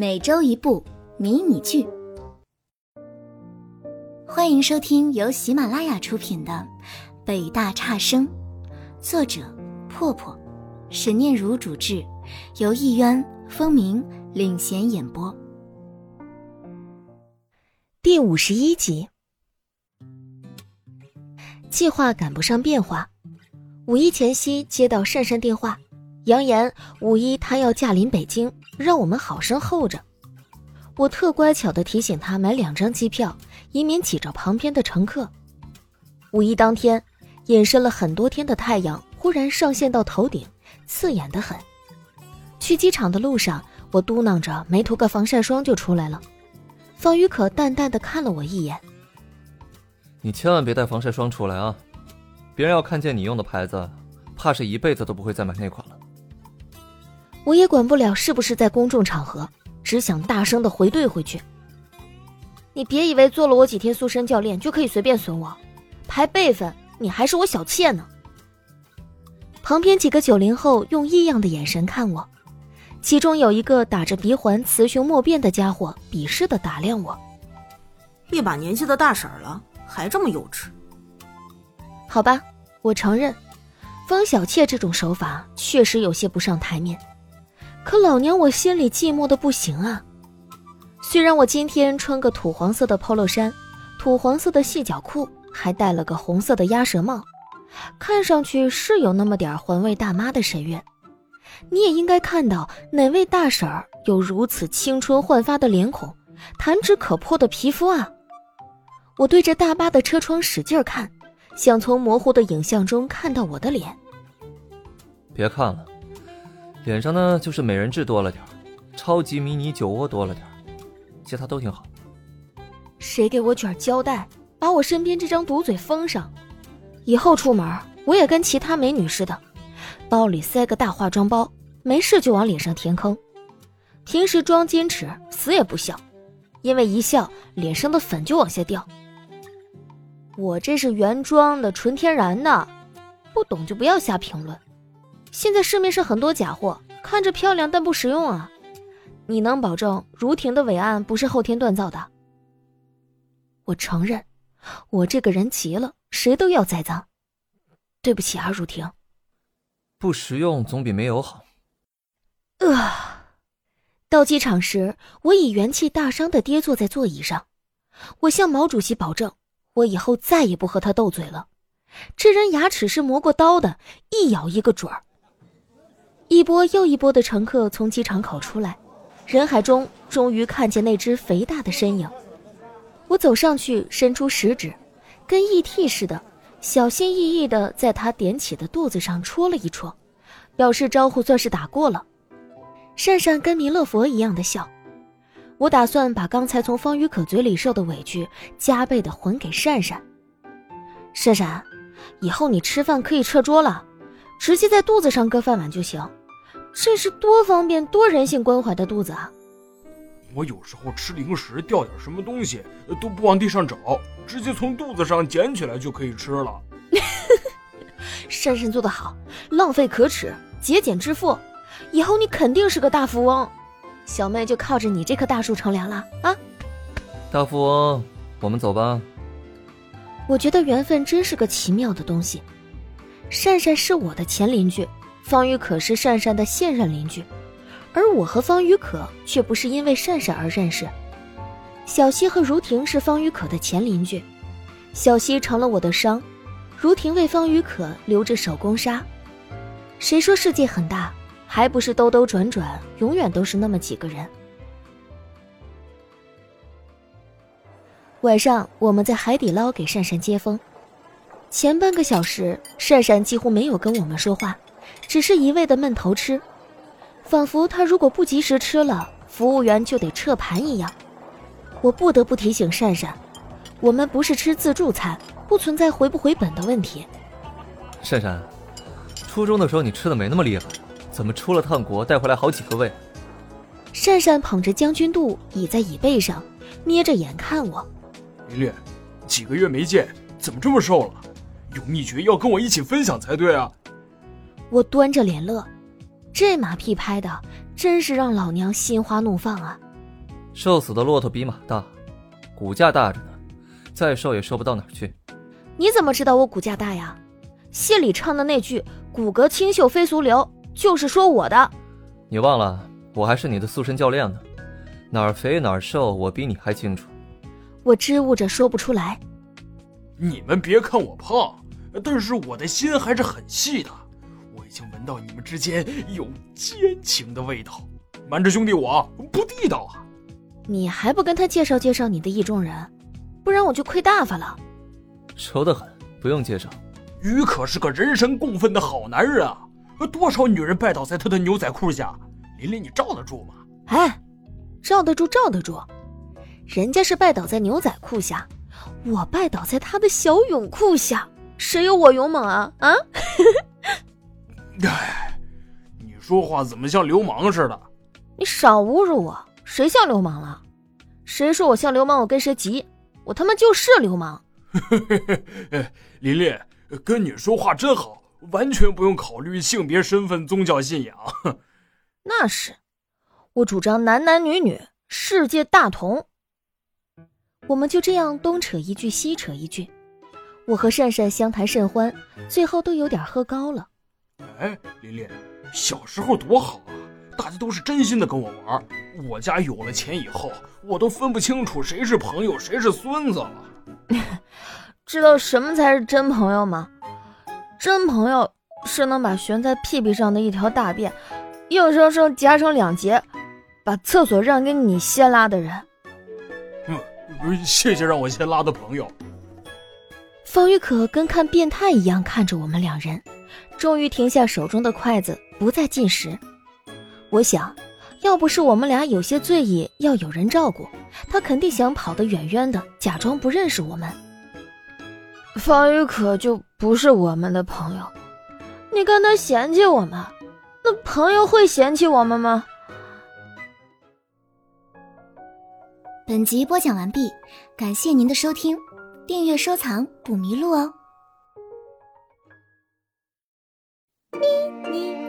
每周一部迷你剧。欢迎收听由喜马拉雅出品的《北大差生》，作者破破，沈念如主制，由艺渊、风鸣领衔演播。 第51集。计划赶不上变化。五一前夕接到善善电话，扬言五一他要驾临北京，让我们好生候着。我特乖巧地提醒他买2张机票，以免挤着旁边的乘客。五一当天，隐身了很多天的太阳忽然上现到头顶，刺眼得很。去机场的路上，我嘟囔着没涂个防晒霜就出来了。方宇可淡淡地看了我一眼， 你千万别带防晒霜出来啊，别人要看见你用的牌子，怕是一辈子都不会再买那款了。 我也管不了是不是在公众场合，只想大声地回怼回去。你别以为做了我几天塑身教练就可以随便损我，排辈分你还是我小妾呢。旁边几个90后用异样的眼神看我，其中有一个打着鼻环雌雄莫辨的家伙鄙视地打量我。 一把年纪的大婶了，还这么幼稚。 好吧，我承认方小妾这种手法确实有些不上台面，可老娘我心里寂寞的不行啊。虽然我今天穿个土黄色的 polo 衫，土黄色的细脚裤，还戴了个红色的鸭舌帽，看上去是有那么点环卫大妈的神韵，你也应该看到哪位大婶儿有如此青春焕发的脸孔，弹指可破的皮肤啊。我对着大巴的车窗使劲看，想从模糊的影像中看到我的脸。 别看了，脸上呢就是美人痣多了点，超级迷你酒窝多了点，其他都挺好。 谁给我卷胶带，把我身边这张毒嘴封上？以后出门我也跟其他美女似的，包里塞个大化妆包，没事就往脸上填坑。平时装矜持，死也不笑，因为一笑脸上的粉就往下掉。我这是原装的，纯天然的，不懂就不要瞎评论。现在市面上很多假货，看着漂亮但不实用啊。你能保证如婷的伟岸不是后天锻造的？我承认，我这个人急了，谁都要栽赃。对不起啊，如婷。 不实用总比没有好。 到机场时，我以元气大伤地跌坐在座椅上。我向毛主席保证，我以后再也不和他斗嘴了。这人牙齿是磨过刀的，一咬一个准儿。一波又一波的乘客从机场口出来，人海中终于看见那只肥大的身影。我走上去，伸出食指，跟 ET 似的，小心翼翼地在他点起的肚子上戳了一戳，表示招呼算是打过了。善善跟弥勒佛一样的笑。我打算把刚才从方宇可嘴里受的委屈加倍的还给善善。善善，以后你吃饭可以撤桌了，直接在肚子上搁饭碗就行，这是多方便多人性关怀的肚子啊。 我有时候吃零食掉点什么东西都不往地上找，直接从肚子上捡起来就可以吃了。 善善做得好，浪费可耻，节俭致富，以后你肯定是个大富翁，小妹就靠着你这棵大树乘凉了啊！ 大富翁，我们走吧。 我觉得缘分真是个奇妙的东西。善善是我的前邻居，方宇可是善善的现任邻居，而我和方宇可却不是因为善善而认识。小西和如婷是方宇可的前邻居，小西成了我的伤，如婷为方宇可留着手工纱。谁说世界很大，还不是兜兜转转，永远都是那么几个人。晚上我们在海底捞给善善接风，前半个小时善善几乎没有跟我们说话，只是一味的闷头吃，仿佛他如果不及时吃了，服务员就得撤盘一样。我不得不提醒善善，我们不是吃自助餐，不存在回不回本的问题。 善善，初中的时候你吃的没那么厉害，怎么出了趟国带回来好几个胃？ 善善捧着将军肚倚在椅背上，捏着眼看我。 琳琳，几个月没见，怎么这么瘦了？有秘诀要跟我一起分享才对啊。 我端着脸乐，这马屁拍的真是让老娘心花怒放啊。 瘦死的骆驼比马大，骨架大着呢，再瘦也瘦不到哪儿去。 你怎么知道我骨架大呀？戏里唱的那句骨骼清秀非俗流，就是说我的。 你忘了，我还是你的塑身教练呢，哪儿肥哪儿瘦我比你还清楚。 我支吾着说不出来。 你们别看我胖，但是我的心还是很细的，我已经闻到你们之间有奸情的味道。瞒着兄弟我不地道啊！ 你还不跟他介绍介绍你的意中人，不然我就亏大发了。 熟得很，不用介绍。 于可是个人神共愤的好男人啊，多少女人拜倒在他的牛仔裤下，琳琳你罩得住吗？ 哎，罩得住罩得住，人家是拜倒在牛仔裤下，我拜倒在他的小泳裤下，谁有我勇猛啊啊！ 哎，你说话怎么像流氓似的？ 你少侮辱我，谁像流氓了？谁说我像流氓我跟谁急，我他妈就是流氓。 琳琳，跟你说话真好，完全不用考虑性别身份宗教信仰。 那是，我主张男男女女世界大同。我们就这样东扯一句西扯一句，我和善善相谈甚欢，最后都有点喝高了。 哎，琳琳，小时候多好啊，大家都是真心的跟我玩，我家有了钱以后，我都分不清楚谁是朋友谁是孙子了。 知道什么才是真朋友吗？真朋友是能把悬在屁屁上的一条大便硬生生夹成2截，把厕所让给你先拉的人。 谢谢让我先拉的朋友。 方玉可跟看变态一样看着我们2人，终于停下手中的筷子，不再进食。我想，要不是我们俩有些醉意要有人照顾，他肯定想跑得远远的，假装不认识我们。方玉可就不是我们的朋友，你看他嫌弃我们，那朋友会嫌弃我们吗？ 本集播讲完毕，感谢您的收听，订阅收藏不迷路哦。咪咪